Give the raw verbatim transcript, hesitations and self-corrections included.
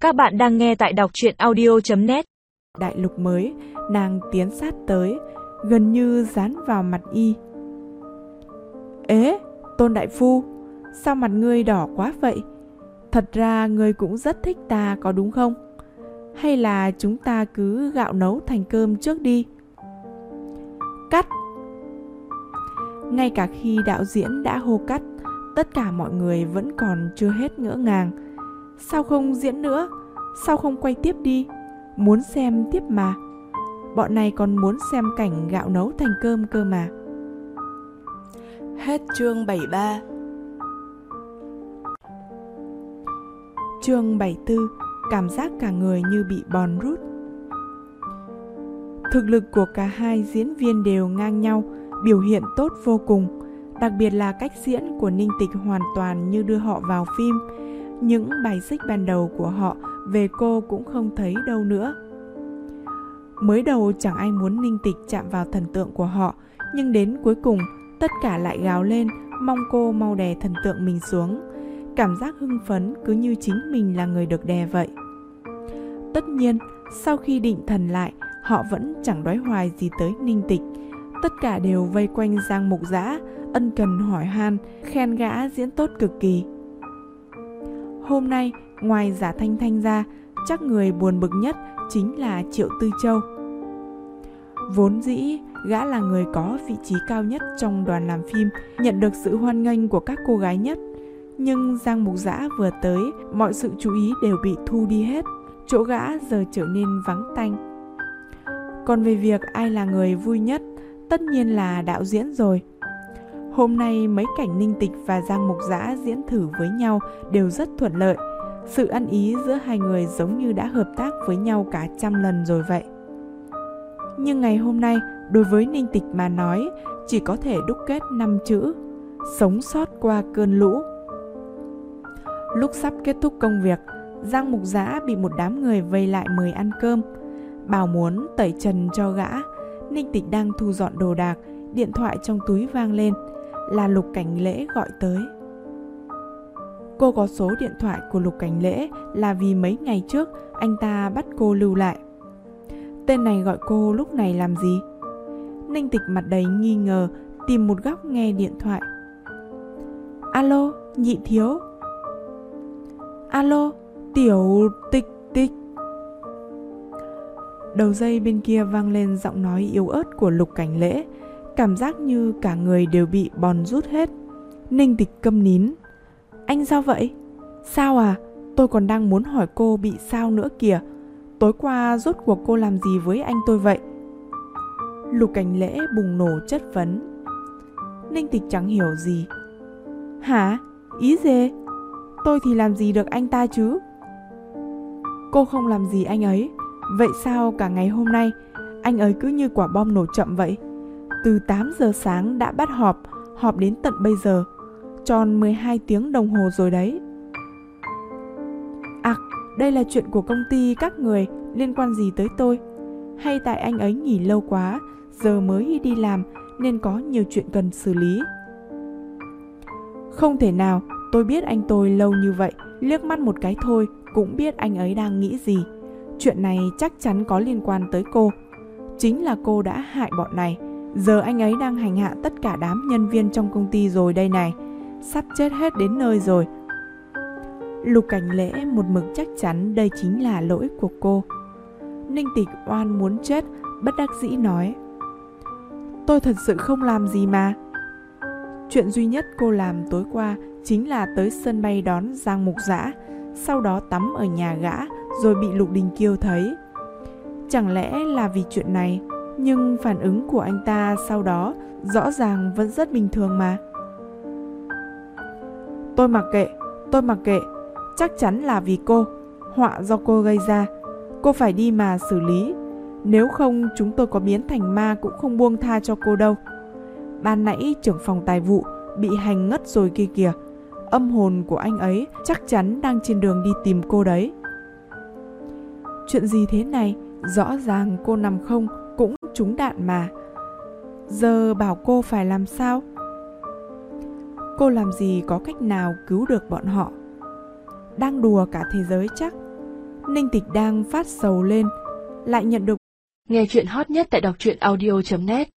Các bạn đang nghe tại đọc truyện audio chấm net. Đại lục mới, nàng tiến sát tới, gần như dán vào mặt y. Ế, Tôn đại phu, sao mặt ngươi đỏ quá vậy? Thật ra ngươi cũng rất thích ta có đúng không? Hay là chúng ta cứ gạo nấu thành cơm trước đi? Cắt! Ngay cả khi đạo diễn đã hô cắt, tất cả mọi người vẫn còn chưa hết ngỡ ngàng. Sao không diễn nữa? Sao không quay tiếp đi? Muốn xem tiếp mà. Bọn này còn muốn xem cảnh gạo nấu thành cơm cơ mà. Hết chương bảy mươi ba. Chương bảy mươi tư. Cảm giác cả người như bị bòn rút. Thực lực của cả hai diễn viên đều ngang nhau, biểu hiện tốt vô cùng. Đặc biệt là cách diễn của Ninh Tịch hoàn toàn như đưa họ vào phim. Những bài xích ban đầu của họ về cô cũng không thấy đâu nữa. Mới đầu chẳng ai muốn Ninh Tịch chạm vào thần tượng của họ, nhưng đến cuối cùng tất cả lại gào lên mong cô mau đè thần tượng mình xuống. Cảm giác hưng phấn cứ như chính mình là người được đè vậy. Tất nhiên, sau khi định thần lại, họ vẫn chẳng đoái hoài gì tới Ninh Tịch. Tất cả đều vây quanh Giang Mục Dã, ân cần hỏi han, khen gã diễn tốt cực kỳ. Hôm nay, ngoài Giả Thanh Thanh ra, chắc người buồn bực nhất chính là Triệu Tư Châu. Vốn dĩ, gã là người có vị trí cao nhất trong đoàn làm phim, nhận được sự hoan nghênh của các cô gái nhất. Nhưng Giang Mục Dã vừa tới, mọi sự chú ý đều bị thu đi hết, chỗ gã giờ trở nên vắng tanh. Còn về việc ai là người vui nhất, tất nhiên là đạo diễn rồi. Hôm nay mấy cảnh Ninh Tịch và Giang Mục Dã diễn thử với nhau đều rất thuận lợi. Sự ăn ý giữa hai người giống như đã hợp tác với nhau cả trăm lần rồi vậy. Nhưng ngày hôm nay, đối với Ninh Tịch mà nói, chỉ có thể đúc kết năm chữ: sống sót qua cơn lũ. Lúc sắp kết thúc công việc, Giang Mục Dã bị một đám người vây lại mời ăn cơm. Bảo muốn tẩy trần cho gã. Ninh Tịch đang thu dọn đồ đạc, điện thoại trong túi vang lên, là Lục Cảnh Lễ gọi tới. Cô có số điện thoại của Lục Cảnh Lễ là vì mấy ngày trước anh ta bắt cô lưu lại. Tên này gọi cô lúc này làm gì? Ninh Tịch mặt đầy nghi ngờ, tìm một góc nghe điện thoại. Alo, Nhị thiếu. Alo, Tiểu Tịch Tịch. Đầu dây bên kia vang lên giọng nói yếu ớt của Lục Cảnh Lễ, cảm giác như cả người đều bị bòn rút hết. Ninh Tịch câm nín. Anh sao vậy? Sao à? Tôi còn đang muốn hỏi cô bị sao nữa kìa. Tối qua rốt cuộc cô làm gì với anh tôi vậy? Lục Cảnh Lễ bùng nổ chất vấn. Ninh Tịch chẳng hiểu gì. Hả? Ý gì? Tôi thì làm gì được anh ta chứ? Cô không làm gì anh ấy. Vậy sao cả ngày hôm nay anh ấy cứ như quả bom nổ chậm vậy? Từ tám giờ sáng đã bắt họp, họp đến tận bây giờ, tròn mười hai tiếng đồng hồ rồi đấy. À, đây là chuyện của công ty các người, liên quan gì tới tôi? Hay tại anh ấy nghỉ lâu quá, giờ mới đi làm nên có nhiều chuyện cần xử lý? Không thể nào, tôi biết anh tôi lâu như vậy, liếc mắt một cái thôi cũng biết anh ấy đang nghĩ gì. Chuyện này chắc chắn có liên quan tới cô. Chính là cô đã hại bọn này. Giờ anh ấy đang hành hạ tất cả đám nhân viên trong công ty rồi đây này. Sắp chết hết đến nơi rồi. Lục Cảnh Lễ một mực chắc chắn đây chính là lỗi của cô. Ninh Tịch oan muốn chết, bất đắc dĩ nói. Tôi thật sự không làm gì mà. Chuyện duy nhất cô làm tối qua chính là tới sân bay đón Giang Mục Dã, sau đó tắm ở nhà gã rồi bị Lục Đình Kiêu thấy. Chẳng lẽ là vì chuyện này? Nhưng phản ứng của anh ta sau đó rõ ràng vẫn rất bình thường mà. Tôi mặc kệ, tôi mặc kệ. Chắc chắn là vì cô. Họa do cô gây ra. Cô phải đi mà xử lý. Nếu không chúng tôi có biến thành ma cũng không buông tha cho cô đâu. Ban nãy trưởng phòng tài vụ bị hành ngất rồi kia kìa. Âm hồn của anh ấy chắc chắn đang trên đường đi tìm cô đấy. Chuyện gì thế này? Rõ ràng cô nằm không cũng trúng đạn mà. Giờ bảo cô phải làm sao? Cô làm gì có cách nào cứu được bọn họ? Đang đùa cả thế giới chắc. Ninh Tịch đang phát sầu lên, lại nhận được nghe chuyện hot nhất tại đọc truyện audio chấm net.